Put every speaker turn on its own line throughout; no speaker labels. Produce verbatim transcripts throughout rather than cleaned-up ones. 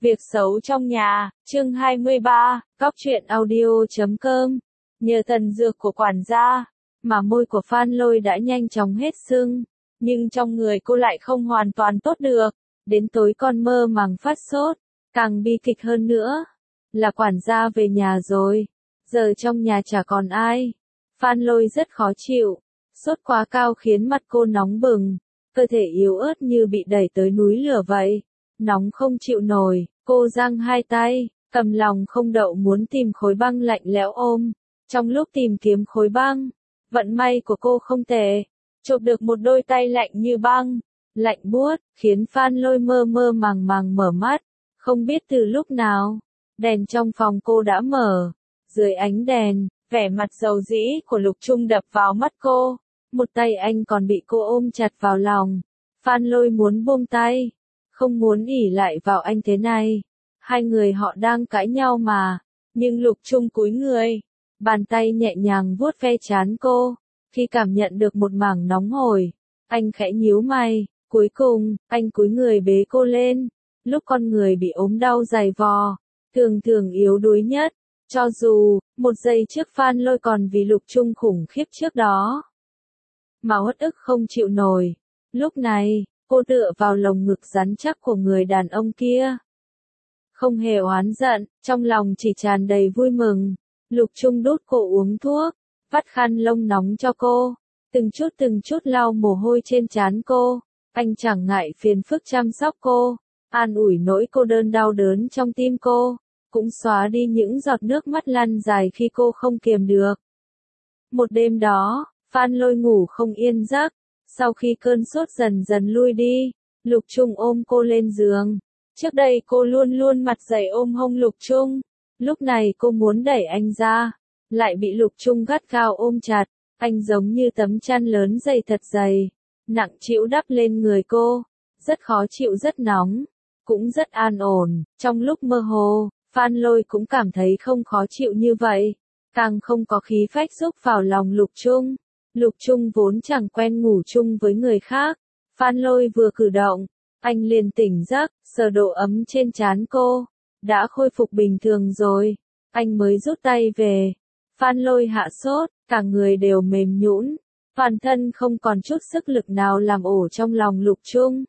Việc xấu trong nhà, chương hai mươi ba, Góc truyện audio chấm com. Nhờ thần dược của quản gia, mà môi của Phan Lôi đã nhanh chóng hết sưng, nhưng trong người cô lại không hoàn toàn tốt được, đến tối con mơ màng phát sốt, càng bi kịch hơn nữa, là quản gia về nhà rồi, giờ trong nhà chả còn ai. Phan Lôi rất khó chịu, sốt quá cao khiến mặt cô nóng bừng, cơ thể yếu ớt như bị đẩy tới núi lửa vậy, nóng không chịu nổi. Cô giang hai tay, cầm lòng không đậu muốn tìm khối băng lạnh lẽo ôm. Trong lúc tìm kiếm khối băng, vận may của cô không tệ, chộp được một đôi tay lạnh như băng, lạnh buốt, khiến Phan Lôi mơ mơ màng màng mở mắt. Không biết từ lúc nào, đèn trong phòng cô đã mở. Dưới ánh đèn, vẻ mặt dầu dĩ của Lục Trung đập vào mắt cô. Một tay anh còn bị cô ôm chặt vào lòng. Phan Lôi muốn buông tay, không muốn ỉ lại vào anh thế này. Hai người họ đang cãi nhau mà, nhưng Lục Trung cúi người, bàn tay nhẹ nhàng vuốt ve trán cô. Khi cảm nhận được một mảng nóng hổi, anh khẽ nhíu mày, cuối cùng, anh cúi người bế cô lên. Lúc con người bị ốm đau dày vò, thường thường yếu đuối nhất, cho dù, một giây trước Phan Lôi còn vì Lục Trung khủng khiếp trước đó mà uất ức không chịu nổi. Lúc này, cô tựa vào lồng ngực rắn chắc của người đàn ông kia. Không hề oán giận, trong lòng chỉ tràn đầy vui mừng. Lục Trung đút cô uống thuốc, vắt khăn lông nóng cho cô, từng chút từng chút lau mồ hôi trên trán cô. Anh chẳng ngại phiền phức chăm sóc cô, an ủi nỗi cô đơn đau đớn trong tim cô, cũng xóa đi những giọt nước mắt lăn dài khi cô không kiềm được. Một đêm đó, Phan Lôi ngủ không yên giấc. Sau khi cơn sốt dần dần lui đi, Lục Trung ôm cô lên giường. Trước đây cô luôn luôn mặt dày ôm hông Lục Trung. Lúc này cô muốn đẩy anh ra, lại bị Lục Trung gắt gao ôm chặt. Anh giống như tấm chăn lớn dày thật dày, nặng trĩu đắp lên người cô. Rất khó chịu, rất nóng, cũng rất an ổn. Trong lúc mơ hồ, Phan Lôi cũng cảm thấy không khó chịu như vậy, càng không có khí phách xúc vào lòng Lục Trung. Lục Trung vốn chẳng quen ngủ chung với người khác. Phan Lôi vừa cử động, anh liền tỉnh giấc, sờ độ ấm trên trán cô. Đã khôi phục bình thường rồi. Anh mới rút tay về. Phan Lôi hạ sốt, cả người đều mềm nhũn, toàn thân không còn chút sức lực nào làm ổ trong lòng Lục Trung.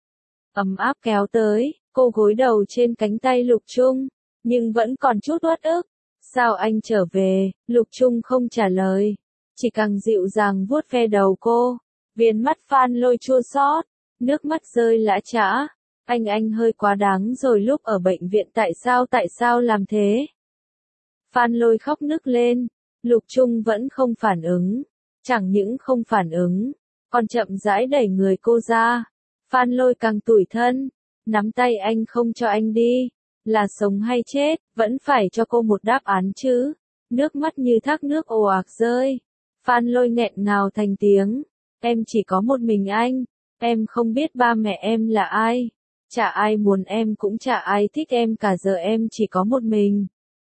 Ấm áp kéo tới, cô gối đầu trên cánh tay Lục Trung, nhưng vẫn còn chút uất ức. Sao anh trở về? Lục Trung không trả lời, chỉ càng dịu dàng vuốt ve đầu cô. Viền mắt Phan Lôi chua xót, nước mắt rơi lã chã. Anh anh hơi quá đáng rồi, lúc ở bệnh viện tại sao tại sao làm thế? Phan Lôi khóc nức lên. Lục Trung vẫn không phản ứng, chẳng những không phản ứng, còn chậm rãi đẩy người cô ra. Phan Lôi càng tủi thân, nắm tay anh không cho anh đi. Là sống hay chết, vẫn phải cho cô một đáp án chứ. Nước mắt như thác nước ồ ạt rơi. Phan Lôi nghẹn ngào thành tiếng. Em chỉ có một mình anh. Em không biết ba mẹ em là ai. Chả ai muốn em, cũng chả ai thích em cả, giờ em chỉ có một mình.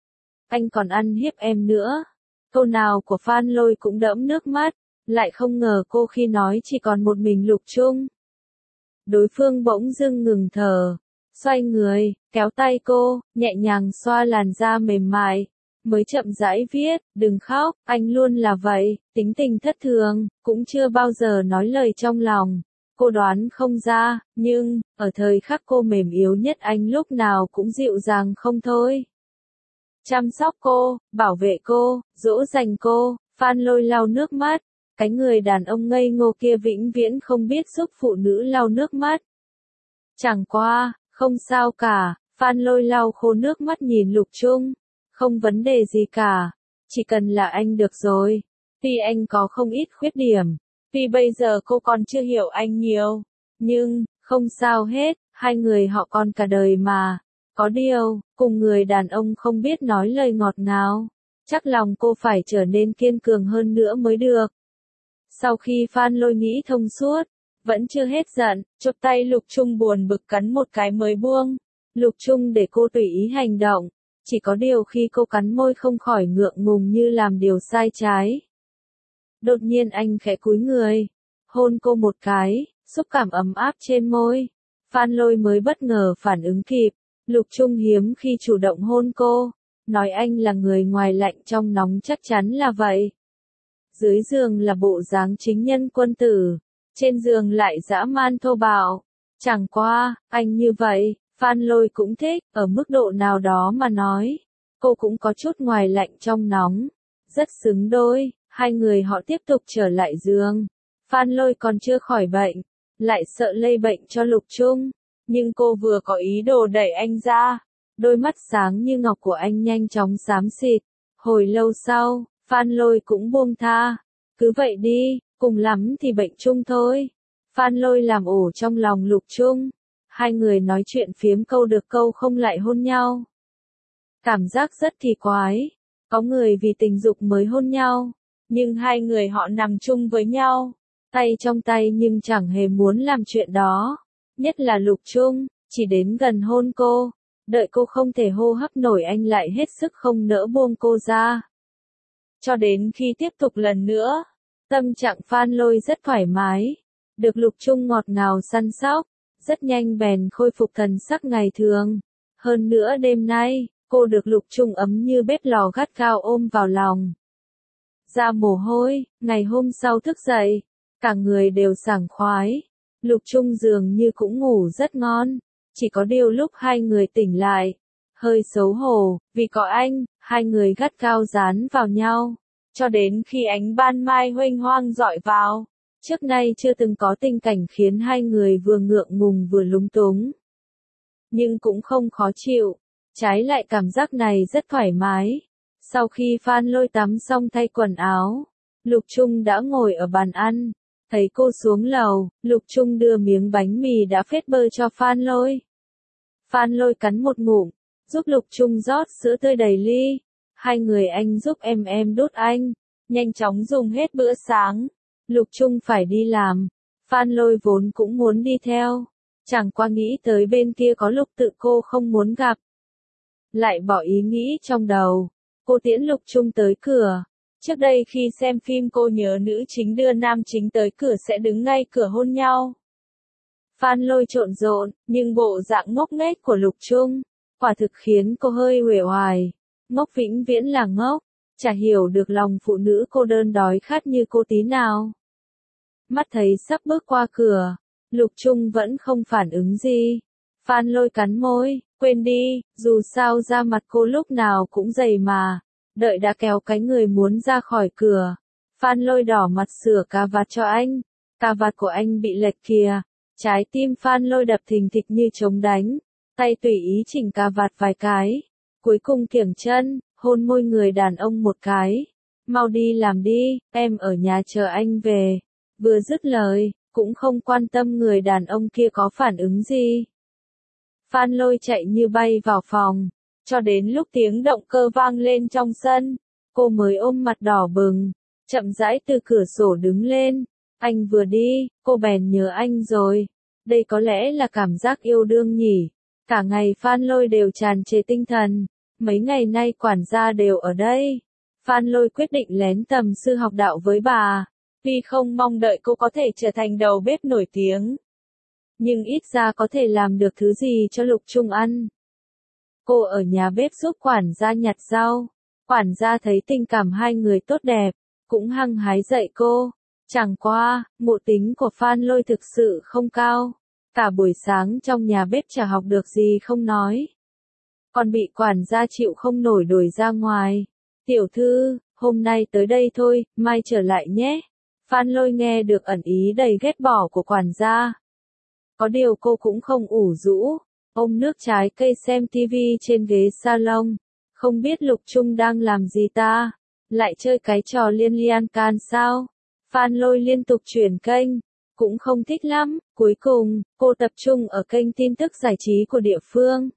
Anh còn ăn hiếp em nữa. Câu nào của Phan Lôi cũng đẫm nước mắt. Lại không ngờ cô khi nói chỉ còn một mình Lục Trung. Đối phương bỗng dưng ngừng thở, xoay người, kéo tay cô, nhẹ nhàng xoa làn da mềm mại. Mới chậm rãi viết, đừng khóc, anh luôn là vậy, tính tình thất thường, cũng chưa bao giờ nói lời trong lòng. Cô đoán không ra, nhưng, ở thời khắc cô mềm yếu nhất anh lúc nào cũng dịu dàng không thôi. Chăm sóc cô, bảo vệ cô, dỗ dành cô. Phan Lôi lau nước mắt. Cái người đàn ông ngây ngô kia vĩnh viễn không biết giúp phụ nữ lau nước mắt. Chẳng qua, không sao cả. Phan Lôi lau khô nước mắt nhìn Lục Trung. Không vấn đề gì cả, chỉ cần là anh được rồi. Tuy anh có không ít khuyết điểm, tuy bây giờ cô còn chưa hiểu anh nhiều, nhưng, không sao hết, hai người họ còn cả đời mà. Có điều, cùng người đàn ông không biết nói lời ngọt ngào, chắc lòng cô phải trở nên kiên cường hơn nữa mới được. Sau khi Phan Lôi nghĩ thông suốt, vẫn chưa hết giận, chộp tay Lục Trung buồn bực cắn một cái mới buông. Lục Trung để cô tùy ý hành động. Chỉ có điều khi cô cắn môi không khỏi ngượng ngùng như làm điều sai trái. Đột nhiên anh khẽ cúi người, hôn cô một cái, xúc cảm ấm áp trên môi. Phan Lôi mới bất ngờ phản ứng kịp, Lục Trung hiếm khi chủ động hôn cô, nói anh là người ngoài lạnh trong nóng chắc chắn là vậy. Dưới giường là bộ dáng chính nhân quân tử, trên giường lại dã man thô bạo. Chẳng qua, anh như vậy, Phan Lôi cũng thích, ở mức độ nào đó mà nói. Cô cũng có chút ngoài lạnh trong nóng. Rất xứng đôi, hai người họ tiếp tục trở lại giường. Phan Lôi còn chưa khỏi bệnh, lại sợ lây bệnh cho Lục Trung. Nhưng cô vừa có ý đồ đẩy anh ra. Đôi mắt sáng như ngọc của anh nhanh chóng xám xịt. Hồi lâu sau, Phan Lôi cũng buông tha. Cứ vậy đi, cùng lắm thì bệnh chung thôi. Phan Lôi làm ổ trong lòng Lục Trung. Hai người nói chuyện phiếm câu được câu không lại hôn nhau. Cảm giác rất kỳ quái. Có người vì tình dục mới hôn nhau. Nhưng hai người họ nằm chung với nhau. Tay trong tay nhưng chẳng hề muốn làm chuyện đó. Nhất là Lục Trung, chỉ đến gần hôn cô. Đợi cô không thể hô hấp nổi anh lại hết sức không nỡ buông cô ra. Cho đến khi tiếp tục lần nữa, tâm trạng Phan Lôi rất thoải mái. Được Lục Trung ngọt ngào săn sóc, rất nhanh bèn khôi phục thần sắc ngày thường. Hơn nữa đêm nay, cô được Lục Trung ấm như bếp lò gắt gao ôm vào lòng. Ra mồ hôi, ngày hôm sau thức dậy, cả người đều sảng khoái. Lục Trung dường như cũng ngủ rất ngon, chỉ có điều lúc hai người tỉnh lại, hơi xấu hổ, vì có anh, hai người gắt gao dán vào nhau, cho đến khi ánh ban mai huênh hoang rọi vào. Trước nay chưa từng có tình cảnh khiến hai người vừa ngượng ngùng vừa lúng túng. Nhưng cũng không khó chịu, trái lại cảm giác này rất thoải mái. Sau khi Phan Lôi tắm xong thay quần áo, Lục Trung đã ngồi ở bàn ăn. Thấy cô xuống lầu, Lục Trung đưa miếng bánh mì đã phết bơ cho Phan Lôi. Phan Lôi cắn một ngụm, giúp Lục Trung rót sữa tươi đầy ly. Hai người anh giúp em em đút anh, nhanh chóng dùng hết bữa sáng. Lục Trung phải đi làm, Phan Lôi vốn cũng muốn đi theo. Chẳng qua nghĩ tới bên kia có Lục Tự cô không muốn gặp. Lại bỏ ý nghĩ trong đầu, cô tiễn Lục Trung tới cửa. Trước đây khi xem phim cô nhớ nữ chính đưa nam chính tới cửa sẽ đứng ngay cửa hôn nhau. Phan Lôi trộn rộn, nhưng bộ dạng ngốc nghếch của Lục Trung, quả thực khiến cô hơi uể oải. Ngốc vĩnh viễn là ngốc, chả hiểu được lòng phụ nữ cô đơn đói khát như cô tí nào. Mắt thấy sắp bước qua cửa, Lục Trung vẫn không phản ứng gì. Phan Lôi cắn môi, quên đi, dù sao da mặt cô lúc nào cũng dày mà. Đợi đã kéo cái người muốn ra khỏi cửa. Phan Lôi đỏ mặt sửa cà vạt cho anh. Cà vạt của anh bị lệch kìa. Trái tim Phan Lôi đập thình thịch như trống đánh. Tay tùy ý chỉnh cà vạt vài cái. Cuối cùng kiểng chân, hôn môi người đàn ông một cái. Mau đi làm đi, em ở nhà chờ anh về. Vừa dứt lời, cũng không quan tâm người đàn ông kia có phản ứng gì. Phan Lôi chạy như bay vào phòng. Cho đến lúc tiếng động cơ vang lên trong sân, cô mới ôm mặt đỏ bừng, chậm rãi từ cửa sổ đứng lên. Anh vừa đi, cô bèn nhớ anh rồi. Đây có lẽ là cảm giác yêu đương nhỉ. Cả ngày Phan Lôi đều tràn trề tinh thần. Mấy ngày nay quản gia đều ở đây. Phan Lôi quyết định lén tầm sư học đạo với bà. Tuy không mong đợi cô có thể trở thành đầu bếp nổi tiếng, nhưng ít ra có thể làm được thứ gì cho Lục Trung ăn. Cô ở nhà bếp giúp quản gia nhặt rau. Quản gia thấy tình cảm hai người tốt đẹp, cũng hăng hái dạy cô. Chẳng qua, ngộ tính của Phan Lôi thực sự không cao. Cả buổi sáng trong nhà bếp chả học được gì không nói. Còn bị quản gia chịu không nổi đuổi ra ngoài. Tiểu thư, hôm nay tới đây thôi, mai trở lại nhé. Phan Lôi nghe được ẩn ý đầy ghét bỏ của quản gia. Có điều cô cũng không ủ rũ. Ôm nước trái cây xem tivi trên ghế salon. Không biết Lục Trung đang làm gì ta? Lại chơi cái trò liên lian can sao? Phan Lôi liên tục chuyển kênh. Cũng không thích lắm. Cuối cùng, cô tập trung ở kênh tin tức giải trí của địa phương.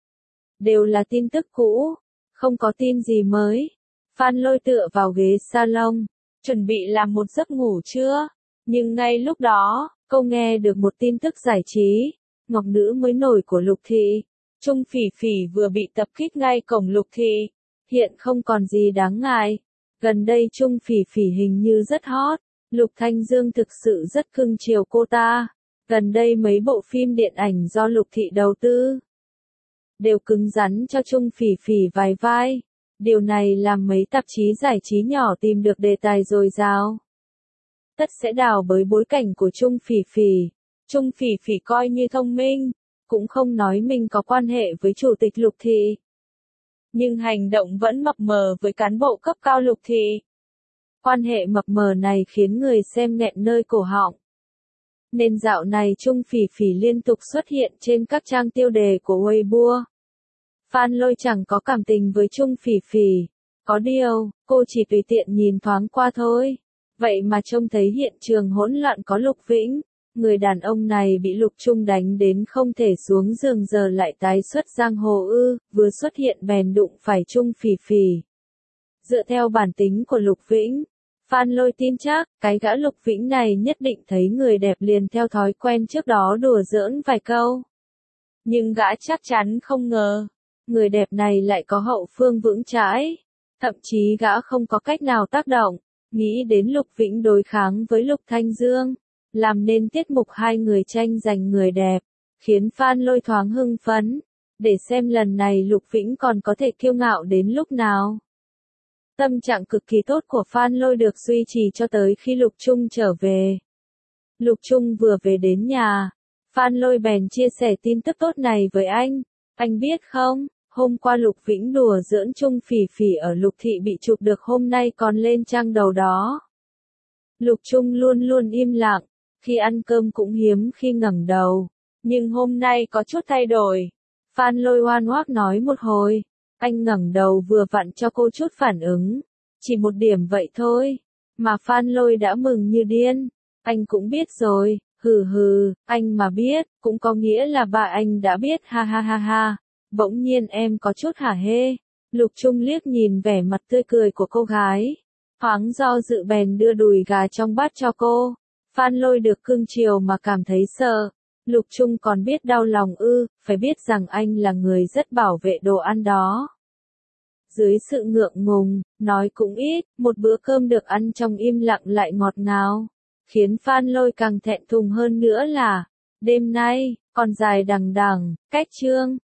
Đều là tin tức cũ. Không có tin gì mới. Phan Lôi tựa vào ghế salon. Chuẩn bị làm một giấc ngủ trưa. Nhưng ngay lúc đó, cô nghe được một tin tức giải trí. Ngọc nữ mới nổi của Lục Thị. Trung Phỉ Phỉ vừa bị tập kích ngay cổng Lục Thị. Hiện không còn gì đáng ngại. Gần đây Trung Phỉ Phỉ hình như rất hot. Lục Thanh Dương thực sự rất cưng chiều cô ta. Gần đây mấy bộ phim điện ảnh do Lục Thị đầu tư. đều cứng rắn cho Chung Phỉ Phỉ vài vai. Điều này làm mấy tạp chí giải trí nhỏ tìm được đề tài dồi dào. Tất sẽ đào bới bối cảnh của Chung Phỉ Phỉ. Chung Phỉ Phỉ coi như thông minh, cũng không nói mình có quan hệ với Chủ tịch Lục Thị. Nhưng hành động vẫn mập mờ với cán bộ cấp cao Lục Thị. Quan hệ mập mờ này khiến người xem nghẹn nơi cổ họng. Nên dạo này Chung Phỉ Phỉ liên tục xuất hiện trên các trang tiêu đề của Weibo. Fan Lôi chẳng có cảm tình với Chung Phỉ Phỉ. Có điều, cô chỉ tùy tiện nhìn thoáng qua thôi. Vậy mà trông thấy hiện trường hỗn loạn có Lục Vĩnh. Người đàn ông này bị Lục Trung đánh đến không thể xuống giường giờ lại tái xuất giang hồ ư, vừa xuất hiện bèn đụng phải Chung Phỉ Phỉ. Dựa theo bản tính của Lục Vĩnh, Fan Lôi tin chắc, cái gã Lục Vĩnh này nhất định thấy người đẹp liền theo thói quen trước đó đùa giỡn vài câu. Nhưng gã chắc chắn không ngờ, người đẹp này lại có hậu phương vững chãi. Thậm chí gã không có cách nào tác động, nghĩ đến Lục Vĩnh đối kháng với Lục Thanh Dương, làm nên tiết mục hai người tranh giành người đẹp, khiến Fan Lôi thoáng hưng phấn, để xem lần này Lục Vĩnh còn có thể kiêu ngạo đến lúc nào. Tâm trạng cực kỳ tốt của Fan Lôi được duy trì cho tới khi Lục Trung trở về. Lục Trung vừa về đến nhà, Fan Lôi bèn chia sẻ tin tức tốt này với anh. Anh biết không, hôm qua Lục Vĩnh đùa giỡn Chung Phỉ Phỉ ở Lục Thị bị chụp được hôm nay còn lên trang đầu đó. Lục Trung luôn luôn im lặng, khi ăn cơm cũng hiếm khi ngẩng đầu, nhưng hôm nay có chút thay đổi. Fan Lôi oan oác nói một hồi, anh ngẩng đầu vừa vặn cho cô chút phản ứng, chỉ một điểm vậy thôi, mà Fan Lôi đã mừng như điên. Anh cũng biết rồi, hừ hừ, anh mà biết, cũng có nghĩa là bà anh đã biết, ha ha ha ha. Bỗng nhiên em có chút hả hê. Lục Trung liếc nhìn vẻ mặt tươi cười của cô gái, thoáng do dự bèn đưa đùi gà trong bát cho cô. Fan Lôi được cưng chiều mà cảm thấy sợ. Lục Trung còn biết đau lòng ư, phải biết rằng anh là người rất bảo vệ đồ ăn đó. Dưới sự ngượng ngùng, nói cũng ít, một bữa cơm được ăn trong im lặng lại ngọt ngào. Khiến Fan Lôi càng thẹn thùng hơn nữa là, đêm nay, còn dài đằng đằng, cách chương.